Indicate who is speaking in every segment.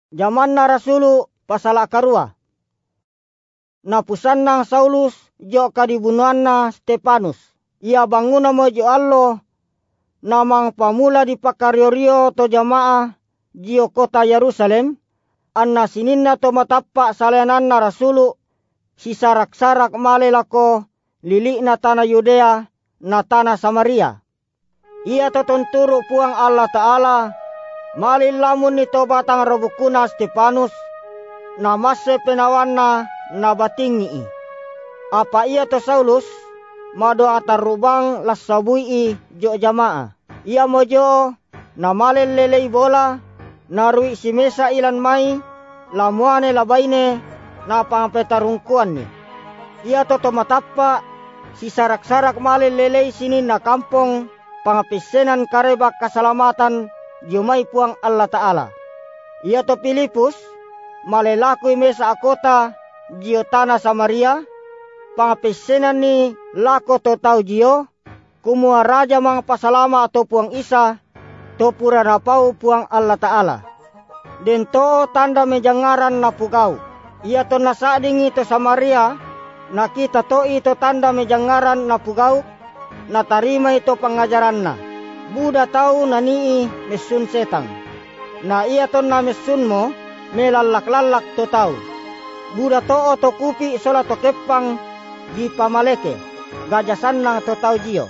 Speaker 1: Jamanna rasulu pasala karua. Napusanna Saulus jo kadibunuanna Stefanus. Ia banguna mo jo allo namang pamula di pakario-rio to jamaah jio kota Yerusalem. Anna sininna to matappa saleananna rasulu si sarak-sarak male lako lili na tanah Yudea na tanah Samaria. Ia to tunturu puang Allah Ta'ala malin lamun ni tobatang robukuna Stefanus na mase penawanna na batingi. Apa ia to Saulus madoa tarubang lasabui jo jamaah. Ia mojo na malen lelei bola narui si mesa ilan mai lamuane labaine na pangpetarungkuan ni. Ia to matappa si sarak-sarak malen lelei sini na kampung pangapisenan kareba keselamatan jumai puang Allah Ta'ala. Ia to Filipus malelakui mesa akota jio tanah Samaria pangapisenan ni lako to tau jio kumua raja mang pasalama atau puang Isa to pura napau puang Allah Ta'ala. Den to tanda mejangaran na pugau. Ia to nasadingi to Samaria na kita to ito tanda mejangaran na pugau na tarima ito pangajaran na. Buda tau nanii mesun setang. Na ia to na mesun mo melalak-lalak to tau. Buda to o to kupi sola to kepang di pamaleke. Gajasan na to tau jio.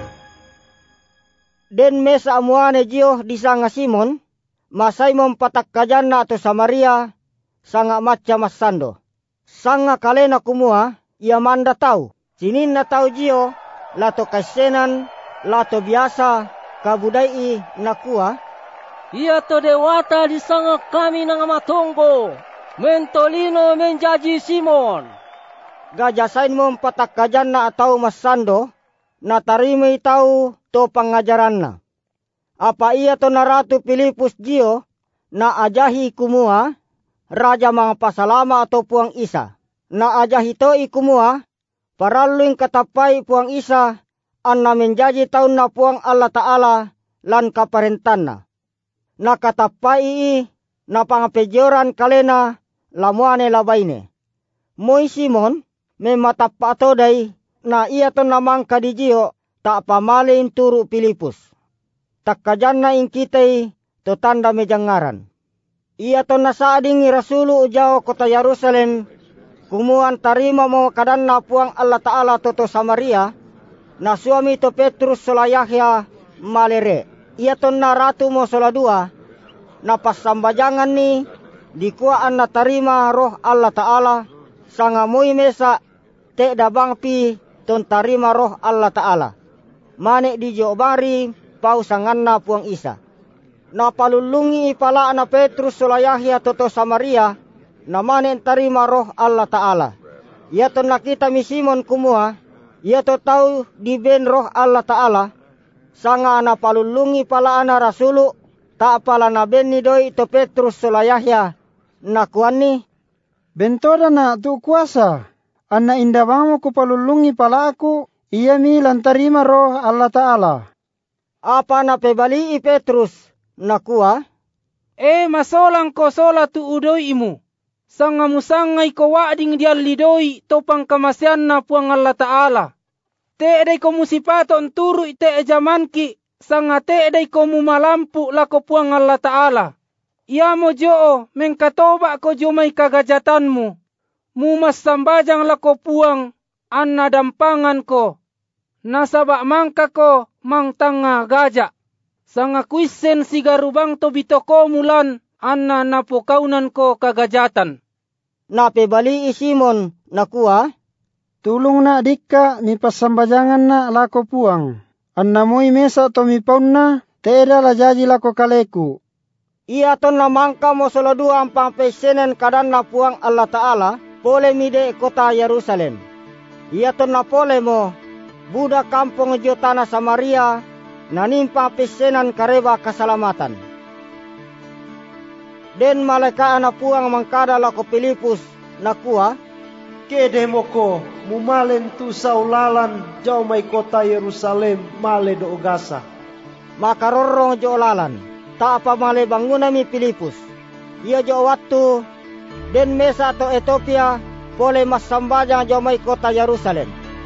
Speaker 1: Den mesa amuane jio di sanga Simon. Masay mong patakkajan na to Samaria sanga matcha masando. Sanga kalena kumua ia manda tau. Sinin na tau jio lato kaisenan lato biasa kabudai nakua.
Speaker 2: Ia to dewata di sanga kami nang matonggo. Mentolino menjaji Simon.
Speaker 1: Gajasain mong patakkajan na atau masando na tarimay tau to pangajaran na. Apa ia to na Ratu Filipus jio na ajahi kumua raja mga pasalama atau puang Isa. Na ajahi to ikumua paraluing katapay puang Isa an na menjaji taun na puang Allah Ta'ala lan kaparentan na. Na katapay na pangapejoran kalena lamuane labaine. Moy Simon may matapa to day na iya to namang kadijio tak pamalin turu Filipus. Takkajan na ingkitay to tanda mejangaran. Ia to nasading rasulu ujao kota Yerusalem kumuan tarima mo kadan na puang Allah Ta'ala to Samaria na suami to Petrus sola Yahya malere. Ia to na ratu mo sola dua na pasambajangan ni dikuaan na tarima roh Allah Ta'ala sanga muy mesa te dabang pi ton tarima roh Allah Ta'ala. Mane di jobari pausangan na puang Isa. Na palulungi pala na Petrus sola Yahya to Samaria na manen tarima roh Allah Ta'ala. Ia to nakita mi Simon kumua, ia to tau di ben roh Allah Ta'ala. Sanga na palulungi pala na rasulu, ta pala na ben ni doi to Petrus sola Yahya. Na kuani,
Speaker 3: bentoda na tu kuasa, anna indabamo ku palulungi pala aku, ia mi lantarima roh Allah Ta'ala.
Speaker 1: Apa na pebali Petrus nakua?
Speaker 2: Masolang ko sola tu udoi imu. Sanga musangay ko wading dial lidoi topang kamasyan na puang Allah Ta'ala. Te eday ko musipaton turu ite jamanki. Sanga te eday ko mumalampu lako puang Allah Ta'ala. Ia mo joo mengkatoba ko jomay kagajatanmu. Mumas sambajang lako puang anna dampangan ko. Nasaba mangka ko mang tanga gaja. Sanga kuisen sigarubang to bitoko mulan anna napokaunan ko kagajatan.
Speaker 1: Napebali Simon nakua,
Speaker 3: tulung na dikka mi pasambajangan na lako puang. Anna moy mesa to mi pauna teda la jaji lako kaleku.
Speaker 1: Ia ton na mangka mo solo dua ang pangpesenen kadan na puang Allah Ta'ala pole mide kota Yerusalem. Ia ton na pole mo buda kampung jo tanah Samaria nanimpa pesenan kareba keselamatan. Den malaikat na puang mangkada lako Filipus nakua,
Speaker 4: kede moko mumalen tu saulalan jau mai kota Yerusalem male do Gaza.
Speaker 1: Maka rorong jo lalan ta apa male banguna mi Filipus. Ia jo waktu den mesa to Ethiopia pole mas sambajang jo mai kota Yerusalem.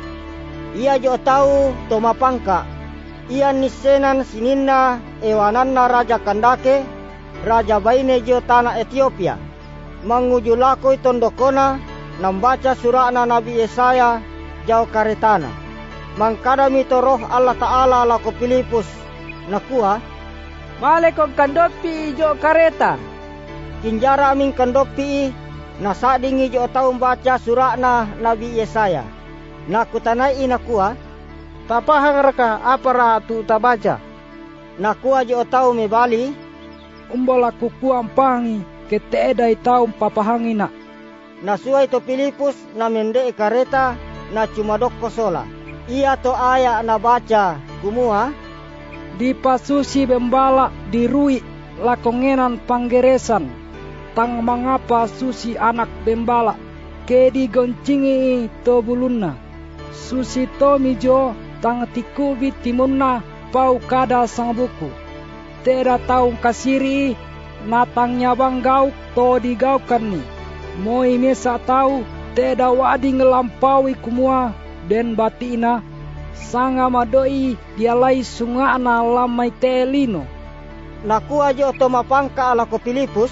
Speaker 1: Ia jo tahu to mapangka. Ia nisenan sininna ewananna Raja Kandake, Raja Baine jo tanah Ethiopia. Manguju lakoi tondokona nambaca surana Nabi Yesaya jauh karetana. Mangkadami to roh Allah Ta'ala lako Filipus nakua,
Speaker 2: male kong kandopi jo kareta.
Speaker 1: Kinjara aming kandopi nasadingi jo tau baca surana Nabi Yesaya. Nakutanai nakua,
Speaker 2: Tapahang raka apara tu tabaca.
Speaker 1: Nakua jo tau mebali,
Speaker 2: Umbola kukuang pangi keteedai tau papahangina.
Speaker 1: Nasuai to Filipus na mende kareta na cuma dokko sola. Ia to aya na baca kumua,
Speaker 2: Di pasusi bembala di rui lakongenan panggeresan. Tang mangapa susi anak bembala. Kedi goncingi to bulunna. Susi to mijo tang tikubi timunna pau kada sang buku. Teda taung kasiri natang nyabang gauk to digaukan ni. Moi mesa tau teda wadi ngelampaui kumua den batina sanga madoi dialai sungana lamai telino.
Speaker 1: Nakua jo to mapangka alako Filipus,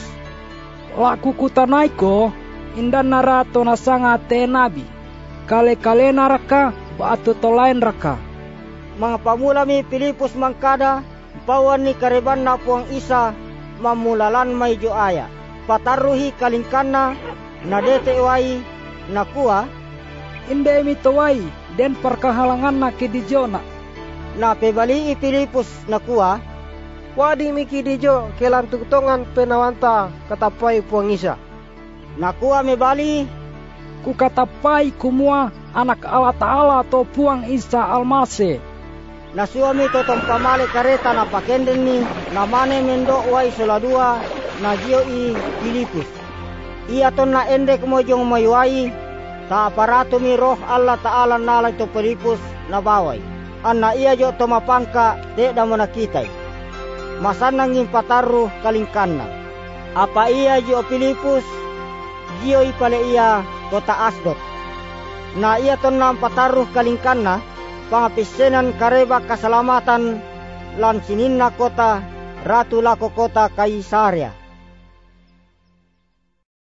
Speaker 2: Laku kutanaiko indan narato na sanga te nabi. Kale-kale naraka batu tolain raka.
Speaker 1: Mga pamula mi Filipus mangkada pawan ni kareban na puang isa mamulalan may jo aya. Pataruhi kalingkana na dete wai nakua,
Speaker 2: Inde mi towai den perkahalangan na kidijona.
Speaker 1: na pebali Filipus nakua,
Speaker 2: Wadi mi kidijo kelan tutongan penawanta katapai puang isa.
Speaker 1: nakua mebali,
Speaker 2: Ku katapai kumua anak Allah Ta'ala to puang isa almase.
Speaker 1: na suami to pamale kareta na pakenden ni na mane mendo wai soladua na jio i Filipus. Ia ton na ende kemojong mayuai ta aparato mi roh Allah Ta'ala nalai to Filipus na bawai. Anna ia jo to mapangka de da monakitai. Masanang impataru kalingkanna. Apa ia jo Filipus jio ipale ia kota Asdod. Na ia ton na pataruh kalingkanna pangapisenan kareba keselamatan lan sininna kota ratu lako kota Kaisaria.